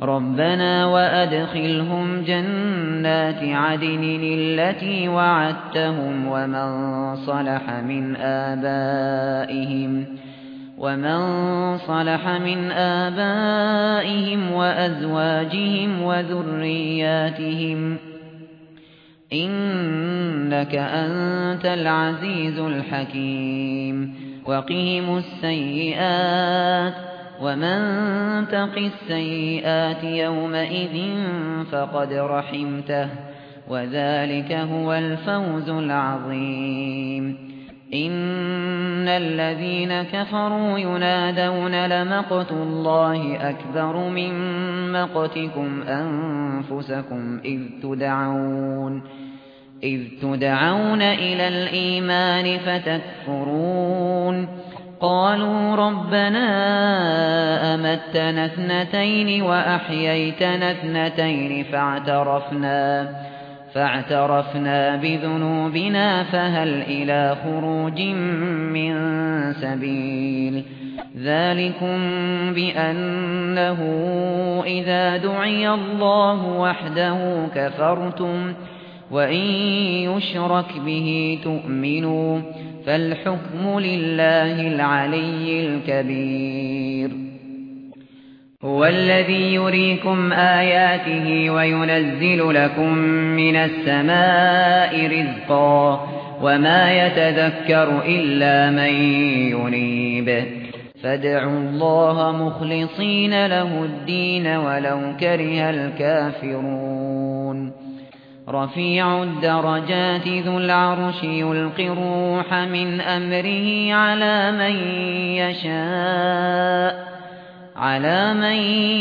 ربنا وأدخلهم جنات عدن التي وعدتهم ومن صلح من آبائهم وأزواجهم وذرياتهم إنك أنت العزيز الحكيم وقهم السيئات ومن تق السيئات يومئذ فقد رحمته وذلك هو الفوز العظيم إن الذين كفروا ينادون لمقت الله أكبر من مقتكم أنفسكم إذ تدعون إلى الإيمان فتكفرون قالوا ربنا أمتنا اثنتين وأحييتنا اثنتين فاعترفنا بذنوبنا فهل إلى خروج من سبيل ذلكم بأنه إذا دعي الله وحده كفرتم وإن يشرك به تؤمنوا فالحكم لله العلي الكبير هو الذي يريكم آياته وينزل لكم من السماء رزقا وما يتذكر إلا من ينيب فادعوا الله مخلصين له الدين ولو كره الكافرون رفيع الدرجات ذو العرش يلقي الروح من أمره على من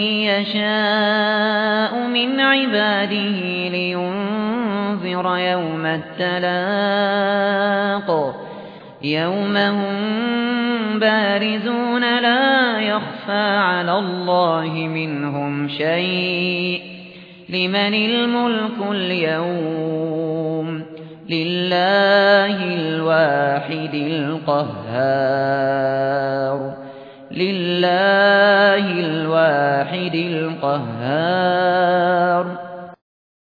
يشاء من عباده لينذر يوم التلاق يوم هم بارزون لا يخفى على الله منهم شيء لمن الملك اليوم لله الواحد القهار